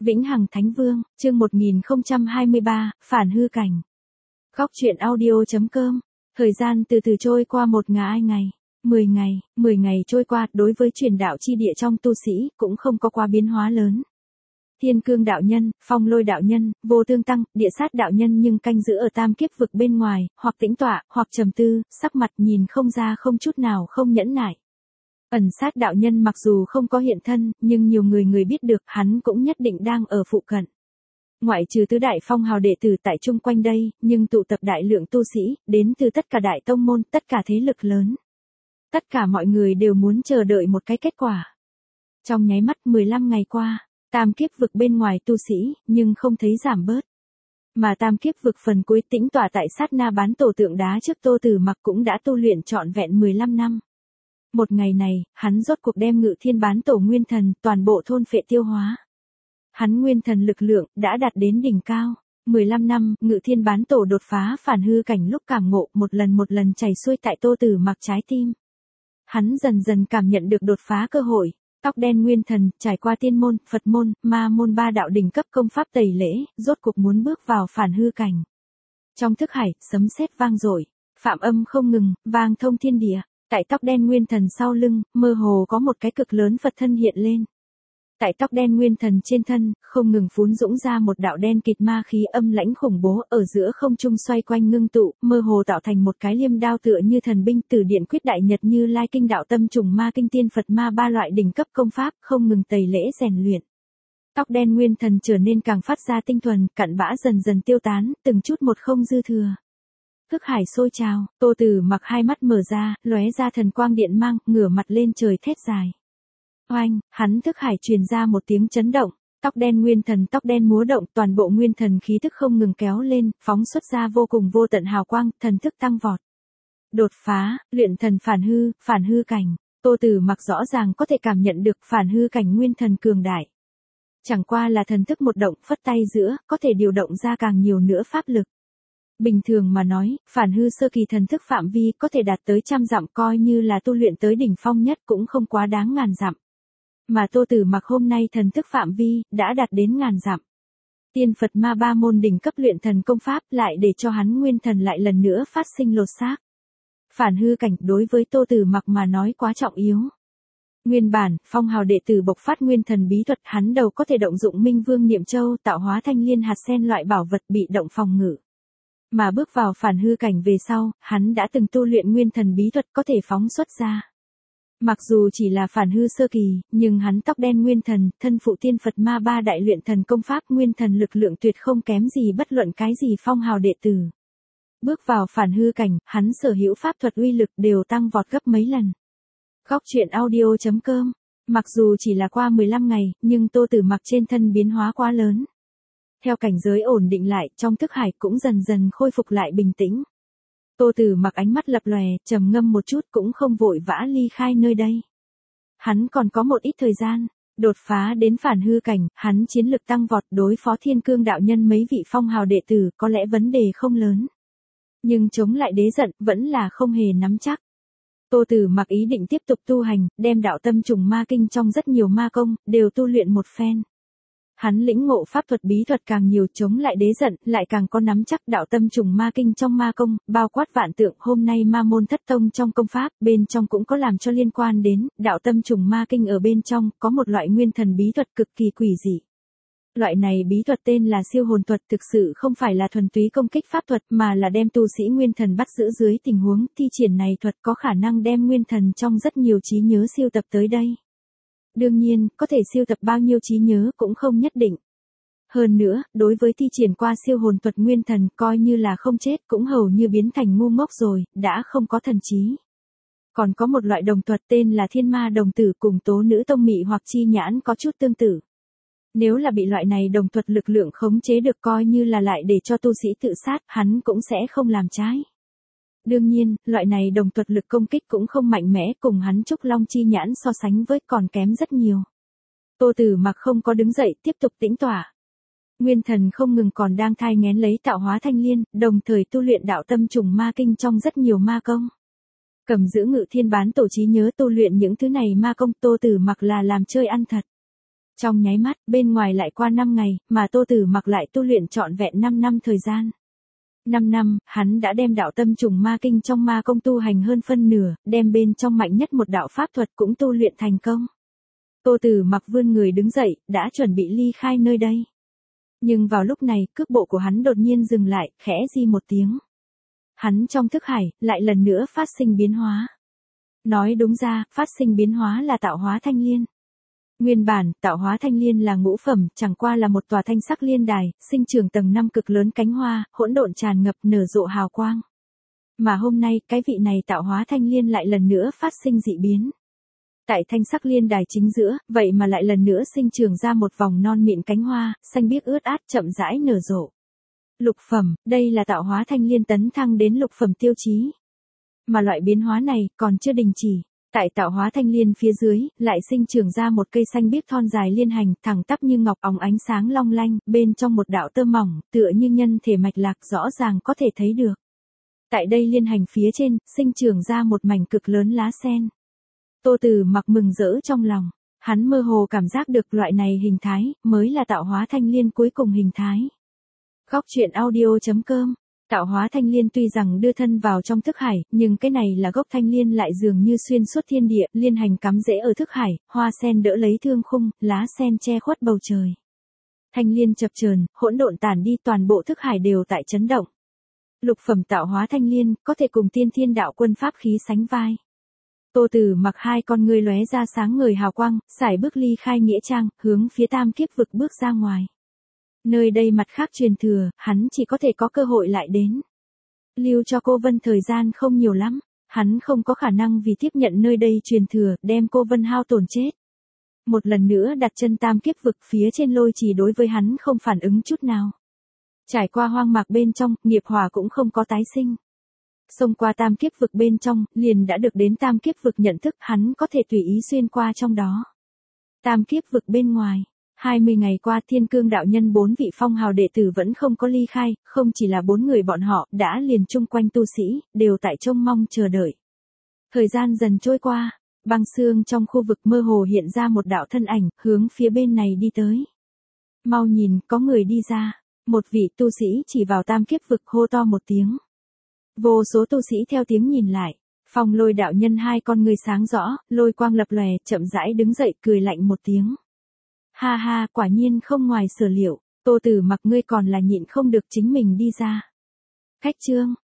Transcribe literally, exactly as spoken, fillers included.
Vĩnh Hằng Thánh Vương, chương một nghìn không trăm hai mươi ba, phản hư cảnh. Góc truyện audio chấm com. Thời gian từ từ trôi qua một ngày ngày, mười ngày, mười ngày trôi qua, đối với truyền đạo chi địa trong tu sĩ, cũng không có quá biến hóa lớn. Thiên Cương đạo nhân, Phong Lôi đạo nhân, Vô Tương tăng, Địa Sát đạo nhân nhưng canh giữ ở tam kiếp vực bên ngoài, hoặc tĩnh tọa, hoặc trầm tư, sắc mặt nhìn không ra không chút nào không nhẫn nại. Ẩn Sát đạo nhân mặc dù không có hiện thân, nhưng nhiều người người biết được hắn cũng nhất định đang ở phụ cận. Ngoại trừ tứ đại phong hào đệ tử tại chung quanh đây, nhưng tụ tập đại lượng tu sĩ, đến từ tất cả đại tông môn, tất cả thế lực lớn. Tất cả mọi người đều muốn chờ đợi một cái kết quả. Trong nháy mắt mười lăm ngày qua, tam kiếp vực bên ngoài tu sĩ, nhưng không thấy giảm bớt. Mà tam kiếp vực phần cuối tĩnh tọa tại sát na bán tổ tượng đá trước Tô Tử Mặc cũng đã tu luyện trọn vẹn mười lăm năm. Một ngày này, hắn rốt cuộc đem Ngự Thiên bán tổ nguyên thần, toàn bộ thôn phệ tiêu hóa. Hắn nguyên thần lực lượng, đã đạt đến đỉnh cao. mười lăm năm, Ngự Thiên bán tổ đột phá phản hư cảnh lúc cảm ngộ, một lần một lần chảy xuôi tại Tô Tử Mặc trái tim. Hắn dần dần cảm nhận được đột phá cơ hội. Tóc đen nguyên thần, trải qua tiên môn, Phật môn, ma môn ba đạo đỉnh cấp công pháp tẩy lễ, rốt cuộc muốn bước vào phản hư cảnh. Trong thức hải, sấm sét vang dội, phạm âm không ngừng, vang thông thiên địa. Tại tóc đen nguyên thần sau lưng, mơ hồ có một cái cực lớn Phật thân hiện lên. Tại tóc đen nguyên thần trên thân, không ngừng phún dũng ra một đạo đen kịt ma khí âm lãnh khủng bố ở giữa không trung xoay quanh ngưng tụ, mơ hồ tạo thành một cái liêm đao tựa như thần binh từ điện quyết đại nhật Như Lai kinh đạo tâm trùng ma kinh tiên Phật ma ba loại đỉnh cấp công pháp, không ngừng tẩy lễ rèn luyện. Tóc đen nguyên thần trở nên càng phát ra tinh thuần, cặn bã dần dần tiêu tán, từng chút một không dư thừa. Thức hải sôi trào, Tô Tử Mặc hai mắt mở ra, lóe ra thần quang điện mang, ngửa mặt lên trời thét dài. Oanh, hắn thức hải truyền ra một tiếng chấn động, tóc đen nguyên thần tóc đen múa động, toàn bộ nguyên thần khí thức không ngừng kéo lên, phóng xuất ra vô cùng vô tận hào quang, thần thức tăng vọt. Đột phá, luyện thần phản hư, phản hư cảnh, Tô Tử Mặc rõ ràng có thể cảm nhận được phản hư cảnh nguyên thần cường đại. Chẳng qua là thần thức một động phất tay giữa, có thể điều động ra càng nhiều nữa pháp lực. Bình thường mà nói, phản hư sơ kỳ thần thức phạm vi có thể đạt tới trăm dặm, coi như là tu luyện tới đỉnh phong nhất cũng không quá đáng ngàn dặm. Mà Tô Tử Mặc hôm nay thần thức phạm vi, đã đạt đến ngàn dặm. Tiên Phật ma ba môn đỉnh cấp luyện thần công pháp lại để cho hắn nguyên thần lại lần nữa phát sinh lột xác. Phản hư cảnh đối với Tô Tử Mặc mà nói quá trọng yếu. Nguyên bản, phong hào đệ tử bộc phát nguyên thần bí thuật, hắn đầu có thể động dụng Minh Vương Niệm Châu tạo hóa thanh liên hạt sen loại bảo vật bị động phòng ngự. Mà bước vào phản hư cảnh về sau, hắn đã từng tu luyện nguyên thần bí thuật có thể phóng xuất ra. Mặc dù chỉ là phản hư sơ kỳ, nhưng hắn tóc đen nguyên thần, thân phụ tiên Phật ma ba đại luyện thần công pháp nguyên thần lực lượng tuyệt không kém gì bất luận cái gì phong hào đệ tử. Bước vào phản hư cảnh, hắn sở hữu pháp thuật uy lực đều tăng vọt gấp mấy lần. Góc truyện audio chấm com. Mặc dù chỉ là qua mười lăm ngày, nhưng Tô Tử Mặc trên thân biến hóa quá lớn. Theo cảnh giới ổn định lại, trong thức hải cũng dần dần khôi phục lại bình tĩnh. Tô Tử Mặc ánh mắt lập lòe, trầm ngâm một chút cũng không vội vã ly khai nơi đây. Hắn còn có một ít thời gian, đột phá đến phản hư cảnh, hắn chiến lực tăng vọt, đối phó Thiên Cương đạo nhân mấy vị phong hào đệ tử có lẽ vấn đề không lớn. Nhưng chống lại đế giận, vẫn là không hề nắm chắc. Tô Tử Mặc ý định tiếp tục tu hành, đem đạo tâm trùng ma kinh trong rất nhiều ma công, đều tu luyện một phen. Hắn lĩnh ngộ pháp thuật bí thuật càng nhiều, chống lại đế giận, lại càng có nắm chắc. Đạo tâm trùng ma kinh trong ma công, bao quát vạn tượng, hôm nay ma môn thất tông trong công pháp, bên trong cũng có làm cho liên quan đến, đạo tâm trùng ma kinh ở bên trong, có một loại nguyên thần bí thuật cực kỳ quỷ dị. Loại này bí thuật tên là siêu hồn thuật, thực sự không phải là thuần túy công kích pháp thuật, mà là đem tu sĩ nguyên thần bắt giữ dưới tình huống, thi triển này thuật có khả năng đem nguyên thần trong rất nhiều trí nhớ siêu tập tới đây. Đương nhiên, có thể siêu tập bao nhiêu trí nhớ cũng không nhất định. Hơn nữa, đối với thi triển qua siêu hồn thuật nguyên thần, coi như là không chết cũng hầu như biến thành ngu ngốc rồi, đã không có thần trí. Còn có một loại đồng thuật tên là thiên ma đồng tử, cùng tố nữ tông mị hoặc chi nhãn có chút tương tự. Nếu là bị loại này đồng thuật lực lượng khống chế được, coi như là lại để cho tu sĩ tự sát, hắn cũng sẽ không làm trái. Đương nhiên, loại này đồng thuật lực công kích cũng không mạnh mẽ, cùng hắn Trúc Long chi nhãn so sánh với còn kém rất nhiều. Tô Tử Mặc không có đứng dậy, tiếp tục tĩnh tỏa. Nguyên thần không ngừng còn đang thai nghén lấy tạo hóa thanh liên, đồng thời tu luyện đạo tâm trùng ma kinh trong rất nhiều ma công. Cầm giữ Ngự Thiên bán tổ trí nhớ tu luyện những thứ này ma công, Tô Tử Mặc là làm chơi ăn thật. Trong nháy mắt, bên ngoài lại qua năm ngày, mà Tô Tử Mặc lại tu luyện trọn vẹn năm năm thời gian. năm năm, hắn đã đem đạo tâm trùng ma kinh trong ma công tu hành hơn phân nửa, đem bên trong mạnh nhất một đạo pháp thuật cũng tu luyện thành công. Tô Tử Mặc vươn người đứng dậy, đã chuẩn bị ly khai nơi đây. Nhưng vào lúc này, cước bộ của hắn đột nhiên dừng lại, khẽ di một tiếng. Hắn trong thức hải, lại lần nữa phát sinh biến hóa. Nói đúng ra, phát sinh biến hóa là tạo hóa thanh liên. Nguyên bản, tạo hóa thanh liên là ngũ phẩm, chẳng qua là một tòa thanh sắc liên đài, sinh trưởng tầng năm cực lớn cánh hoa, hỗn độn tràn ngập nở rộ hào quang. Mà hôm nay, cái vị này tạo hóa thanh liên lại lần nữa phát sinh dị biến. Tại thanh sắc liên đài chính giữa, vậy mà lại lần nữa sinh trưởng ra một vòng non mịn cánh hoa, xanh biếc ướt át chậm rãi nở rộ. Lục phẩm, đây là tạo hóa thanh liên tấn thăng đến lục phẩm tiêu chí. Mà loại biến hóa này còn chưa đình chỉ. Tại tạo hóa thanh liên phía dưới, lại sinh trưởng ra một cây xanh biếc thon dài liên hành, thẳng tắp như ngọc óng ánh sáng long lanh, bên trong một đạo tơ mỏng, tựa như nhân thể mạch lạc rõ ràng có thể thấy được. Tại đây liên hành phía trên, sinh trưởng ra một mảnh cực lớn lá sen. Tô Tử Mặc mừng rỡ trong lòng, hắn mơ hồ cảm giác được loại này hình thái, mới là tạo hóa thanh liên cuối cùng hình thái. Góc truyện audio chấm com. Tạo hóa thanh liên tuy rằng đưa thân vào trong thức hải, nhưng cái này là gốc thanh liên lại dường như xuyên suốt thiên địa, liên hành cắm rễ ở thức hải, hoa sen đỡ lấy thương khung, lá sen che khuất bầu trời. Thanh liên chập chờn, hỗn độn tản đi, toàn bộ thức hải đều tại chấn động. Lục phẩm tạo hóa thanh liên, có thể cùng tiên thiên đạo quân pháp khí sánh vai. Tô Tử Mặc hai con ngươi lóe ra sáng ngời hào quang, sải bước ly khai nghĩa trang, hướng phía tam kiếp vực bước ra ngoài. Nơi đây mặt khác truyền thừa, hắn chỉ có thể có cơ hội lại đến. Lưu cho cô Vân thời gian không nhiều lắm, hắn không có khả năng vì tiếp nhận nơi đây truyền thừa, đem cô Vân hao tổn chết. Một lần nữa đặt chân tam kiếp vực phía trên lôi chỉ đối với hắn không phản ứng chút nào. Trải qua hoang mạc bên trong, nghiệp hỏa cũng không có tái sinh. Xông qua tam kiếp vực bên trong, liền đã được đến tam kiếp vực nhận thức hắn có thể tùy ý xuyên qua trong đó. Tam kiếp vực bên ngoài. hai mươi ngày qua Thiên Cương đạo nhân bốn vị phong hào đệ tử vẫn không có ly khai, không chỉ là bốn người bọn họ đã liền chung quanh tu sĩ, đều tại trông mong chờ đợi. Thời gian dần trôi qua, băng xương trong khu vực mơ hồ hiện ra một đạo thân ảnh, hướng phía bên này đi tới. Mau nhìn, có người đi ra, một vị tu sĩ chỉ vào tam kiếp vực hô to một tiếng. Vô số tu sĩ theo tiếng nhìn lại, Phong Lôi đạo nhân hai con người sáng rõ, lôi quang lập lòe, chậm rãi đứng dậy cười lạnh một tiếng. Ha ha, quả nhiên không ngoài sở liệu, Tô Tử Mặc ngươi còn là nhịn không được chính mình đi ra. Khách chương,